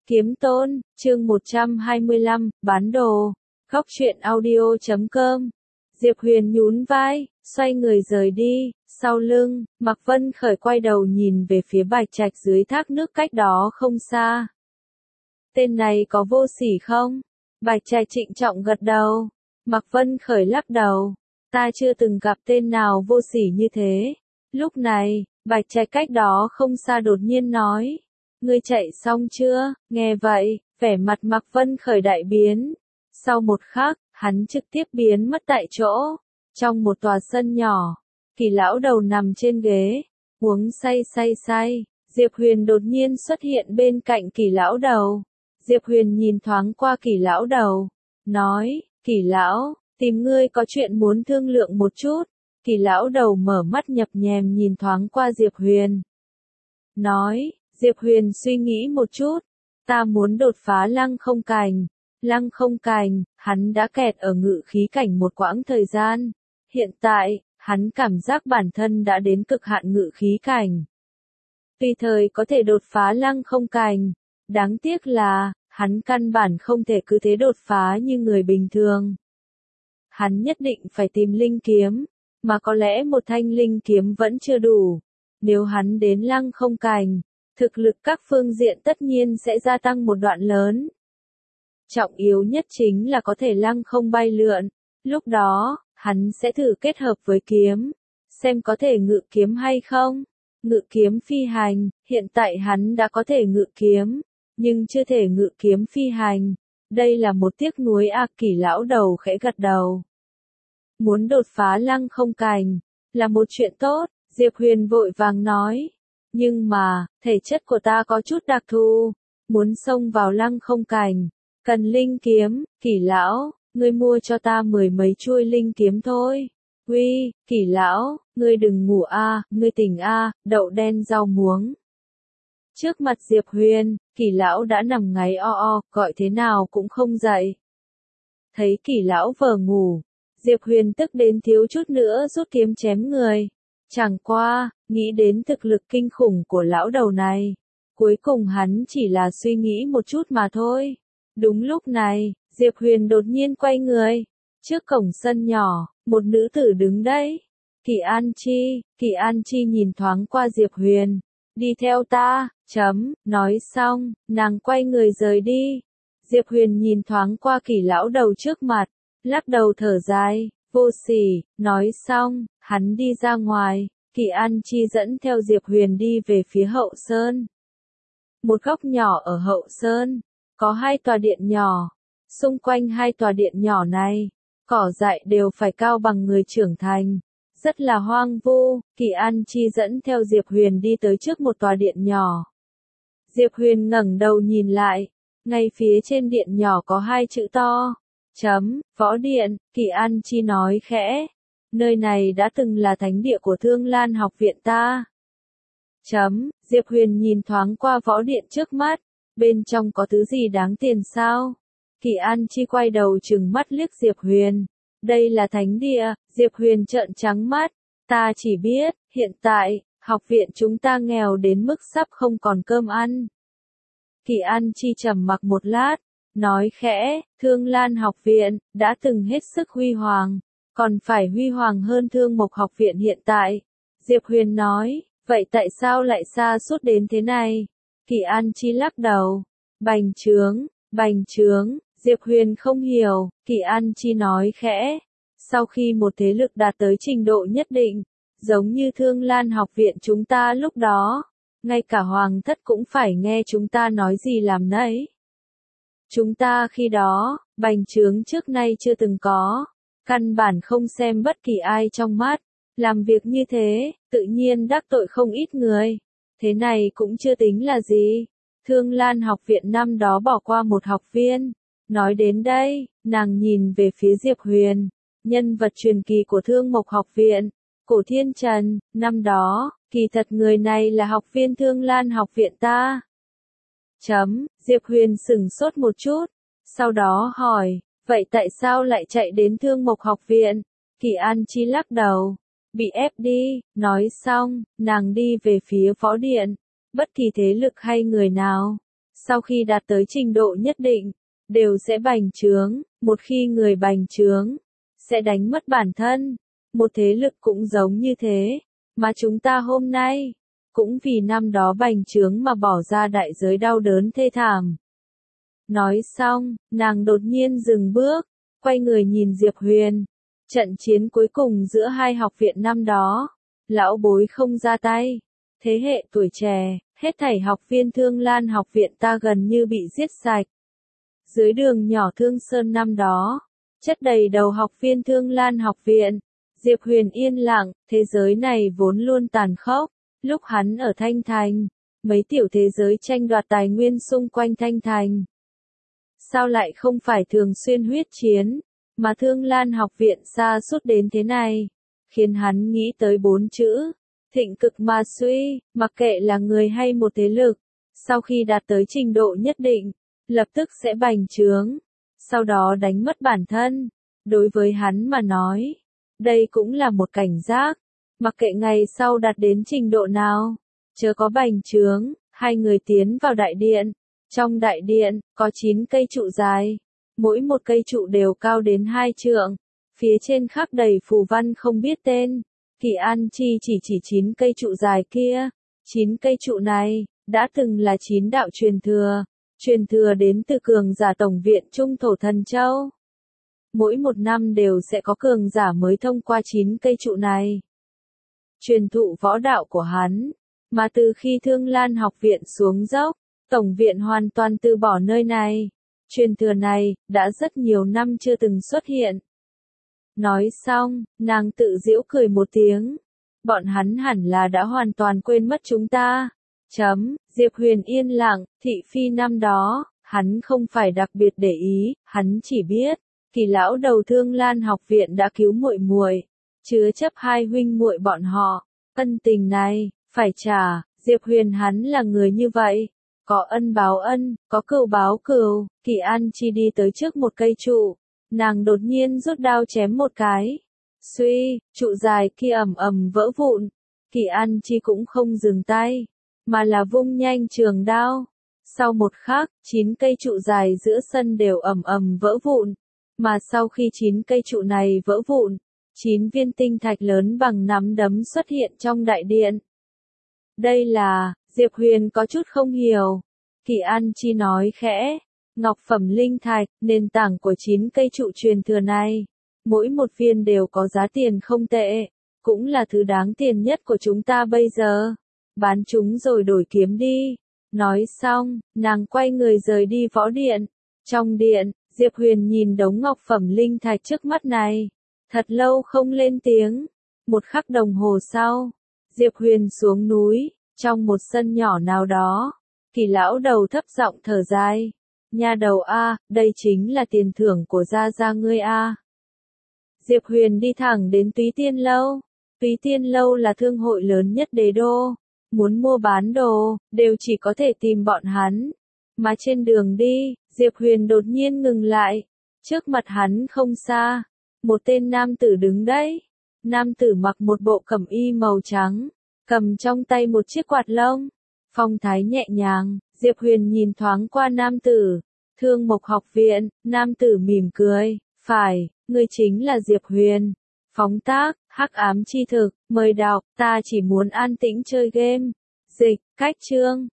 Kiếm Tôn, chương 125, bán đồ. Góc truyện audio.com. Diệp Huyền nhún vai, xoay người rời đi, sau lưng, Mạc Vân Khởi quay đầu nhìn về phía Bạch Trạch dưới thác nước cách đó không xa. Tên này có vô sỉ không? Bạch Trạch trịnh trọng gật đầu. Mạc Vân Khởi lắc đầu. Ta chưa từng gặp tên nào vô sỉ như thế. Lúc này, Bạch Trạch cách đó không xa đột nhiên nói. Ngươi chạy xong chưa? Nghe vậy, vẻ mặt Mạc Vân Khởi đại biến. Sau một khắc, hắn trực tiếp biến mất tại chỗ. Trong một tòa sân nhỏ, Kỳ lão đầu nằm trên ghế, uống say. Diệp Huyền đột nhiên xuất hiện bên cạnh Kỳ lão đầu. Diệp Huyền nhìn thoáng qua Kỳ lão đầu, nói, Kỳ lão, tìm ngươi có chuyện muốn thương lượng một chút. Kỳ lão đầu mở mắt nhập nhèm nhìn thoáng qua Diệp Huyền. Nói, Diệp Huyền suy nghĩ một chút, ta muốn đột phá lăng không cành. Lăng không cành, hắn đã kẹt ở ngự khí cảnh một quãng thời gian. Hiện tại, hắn cảm giác bản thân đã đến cực hạn ngự khí cảnh. Tùy thời có thể đột phá lăng không cành. Đáng tiếc là, hắn căn bản không thể cứ thế đột phá như người bình thường. Hắn nhất định phải tìm linh kiếm, mà có lẽ một thanh linh kiếm vẫn chưa đủ. Nếu hắn đến lăng không cành, thực lực các phương diện tất nhiên sẽ gia tăng một đoạn lớn. Trọng yếu nhất chính là có thể lăng không bay lượn. Lúc đó, hắn sẽ thử kết hợp với kiếm, xem có thể ngự kiếm hay không. Ngự kiếm phi hành, hiện tại hắn đã có thể ngự kiếm, nhưng chưa thể ngự kiếm phi hành. Đây là một tiếc nuối a. Kỳ lão đầu khẽ gật đầu. Muốn đột phá lăng không cành, là một chuyện tốt, Diệp Huyền vội vàng nói. Nhưng mà, thể chất của ta có chút đặc thù, muốn xông vào lăng không cành, cần linh kiếm. Kỳ lão, ngươi mua cho ta 10 mấy chuôi linh kiếm thôi. Uy, Kỳ lão, ngươi đừng ngủ a, ngươi tỉnh a, đậu đen rau muống. Trước mặt Diệp Huyền, Kỳ lão đã nằm ngáy gọi thế nào cũng không dậy. Thấy Kỳ lão vờ ngủ, Diệp Huyền tức đến thiếu chút nữa rút kiếm chém người. Chẳng qua, nghĩ đến thực lực kinh khủng của lão đầu này, cuối cùng hắn chỉ là suy nghĩ một chút mà thôi. Đúng lúc này, Diệp Huyền đột nhiên quay người. Trước cổng sân nhỏ, một nữ tử đứng đấy. Kỳ An Chi nhìn thoáng qua Diệp Huyền. Đi theo ta, nói xong, nàng quay người rời đi. Diệp Huyền nhìn thoáng qua Kỳ lão đầu trước mặt, lắc đầu thở dài, vô sỉ, nói xong, hắn đi ra ngoài. Kỳ An Chi dẫn theo Diệp Huyền đi về phía hậu sơn. Một góc nhỏ ở hậu sơn, có 2 tòa điện nhỏ. Xung quanh 2 tòa điện nhỏ này, cỏ dại đều phải cao bằng người trưởng thành. Rất là hoang vu. Kỳ An Chi dẫn theo Diệp Huyền đi tới trước một tòa điện nhỏ. Diệp Huyền ngẩng đầu nhìn lại, ngay phía trên điện nhỏ có 2 chữ to. Võ điện. Kỳ An Chi nói khẽ. Nơi này đã từng là thánh địa của Thương Lan học viện ta. Diệp Huyền nhìn thoáng qua võ điện trước mắt. Bên trong có thứ gì đáng tiền sao? Kỳ An Chi quay đầu trừng mắt liếc Diệp Huyền. Đây là thánh địa. Diệp Huyền trợn trắng mắt. Ta chỉ biết, hiện tại, học viện chúng ta nghèo đến mức sắp không còn cơm ăn. Kỳ An Chi trầm mặc một lát, nói khẽ, Thương Lan học viện, đã từng hết sức huy hoàng, còn phải huy hoàng hơn Thương Mộc học viện hiện tại. Diệp Huyền nói, vậy tại sao lại xa sút đến thế này? Kỳ An Chi lắc đầu, bành trướng, Diệp Huyền không hiểu. Kỳ An Chi nói khẽ, sau khi một thế lực đạt tới trình độ nhất định, giống như Thương Lan học viện chúng ta lúc đó, ngay cả hoàng thất cũng phải nghe chúng ta nói gì làm nấy. Chúng ta khi đó, bành trướng trước nay chưa từng có, căn bản không xem bất kỳ ai trong mắt, làm việc như thế, tự nhiên đắc tội không ít người. Thế này cũng chưa tính là gì. Thương Lan học viện năm đó bỏ qua một học viên. Nói đến đây, nàng nhìn về phía Diệp Huyền, nhân vật truyền kỳ của Thương Mộc học viện, Cổ Thiên Trần, năm đó, kỳ thật người này là học viên Thương Lan học viện ta. Diệp Huyền sửng sốt một chút, sau đó hỏi, vậy tại sao lại chạy đến Thương Mộc học viện? Kỳ An Chi lắc đầu, bị ép đi. Nói xong, nàng đi về phía võ điện. Bất kỳ thế lực hay người nào, sau khi đạt tới trình độ nhất định, đều sẽ bành trướng, một khi người bành trướng, sẽ đánh mất bản thân. Một thế lực cũng giống như thế, mà chúng ta hôm nay, cũng vì năm đó bành trướng mà bỏ ra đại giới đau đớn thê thảm. Nói xong, nàng đột nhiên dừng bước, quay người nhìn Diệp Huyền. Trận chiến cuối cùng giữa hai học viện năm đó, lão bối không ra tay. Thế hệ tuổi trẻ, hết thảy học viên Thương Lan học viện ta gần như bị giết sạch. Dưới đường nhỏ Thương Sơn năm đó, chất đầy đầu học viên Thương Lan học viện. Diệp Huyền yên lặng, thế giới này vốn luôn tàn khốc. Lúc hắn ở Thanh Thành, mấy tiểu thế giới tranh đoạt tài nguyên xung quanh Thanh Thành. Sao lại không phải thường xuyên huyết chiến, mà Thương Lan học viện sa sút đến thế này, khiến hắn nghĩ tới 4 chữ, thịnh cực mà suy, mặc kệ là người hay một thế lực, sau khi đạt tới trình độ nhất định, lập tức sẽ bành trướng, sau đó đánh mất bản thân. Đối với hắn mà nói, đây cũng là một cảnh giác, mặc kệ ngày sau đạt đến trình độ nào, chớ có bành trướng. Hai người tiến vào đại điện. Trong đại điện, có 9 cây trụ dài. Mỗi một cây trụ đều cao đến 2 trượng. Phía trên khắc đầy phù văn không biết tên. Kỳ An Chi chỉ 9 cây trụ dài kia. 9 cây trụ này, đã từng là 9 đạo truyền thừa. Truyền thừa đến từ cường giả tổng viện Trung Thổ Thần Châu. Mỗi một năm đều sẽ có cường giả mới thông qua 9 cây trụ này. Truyền thụ võ đạo của hắn. Mà từ khi Thương Lan học viện xuống dốc, tổng viện hoàn toàn từ bỏ nơi này. Truyền thừa này, đã rất nhiều năm chưa từng xuất hiện. Nói xong, nàng tự giễu cười một tiếng. Bọn hắn hẳn là đã hoàn toàn quên mất chúng ta. Diệp Huyền yên lặng, thị phi năm đó, hắn không phải đặc biệt để ý, hắn chỉ biết, Kỳ lão đầu Thương Lan học viện đã cứu muội muội, chứa chấp hai huynh muội bọn họ. Ân tình này, phải trả. Diệp Huyền hắn là người như vậy. Có ân báo ân, có cừu báo cừu. Kỳ An Chi đi tới trước một cây trụ. Nàng đột nhiên rút đao chém một cái. Suy, trụ dài kia ầm ầm vỡ vụn. Kỳ An Chi cũng không dừng tay, mà là vung nhanh trường đao. Sau một khắc, 9 cây trụ dài giữa sân đều ầm ầm vỡ vụn. Mà sau khi 9 cây trụ này vỡ vụn, 9 viên tinh thạch lớn bằng nắm đấm xuất hiện trong đại điện. Đây là, Diệp Huyền có chút không hiểu. Kỳ An Chi nói khẽ, ngọc phẩm linh thạch, nền tảng của 9 cây trụ truyền thừa này. Mỗi một viên đều có giá tiền không tệ, cũng là thứ đáng tiền nhất của chúng ta bây giờ. Bán chúng rồi đổi kiếm đi. Nói xong, nàng quay người rời đi võ điện. Trong điện, Diệp Huyền nhìn đống ngọc phẩm linh thạch trước mắt này. Thật lâu không lên tiếng. Một khắc đồng hồ sau, Diệp Huyền xuống núi, trong một sân nhỏ nào đó. Kỳ lão đầu thấp giọng thở dài. Nha đầu a, đây chính là tiền thưởng của gia gia ngươi a. Diệp Huyền đi thẳng đến Túy Tiên Lâu. Túy Tiên Lâu là thương hội lớn nhất đế đô. Muốn mua bán đồ, đều chỉ có thể tìm bọn hắn. Mà trên đường đi, Diệp Huyền đột nhiên ngừng lại. Trước mặt hắn không xa, một tên nam tử đứng đấy. Nam tử mặc một bộ cẩm y màu trắng, cầm trong tay một chiếc quạt lông. Phong thái nhẹ nhàng, Diệp Huyền nhìn thoáng qua nam tử. Thương Mộc học viện, nam tử mỉm cười. Phải, ngươi chính là Diệp Huyền. Phóng tác, hắc ám chi thực, mời đọc, ta chỉ muốn an tĩnh chơi game. Dịch, cách chương.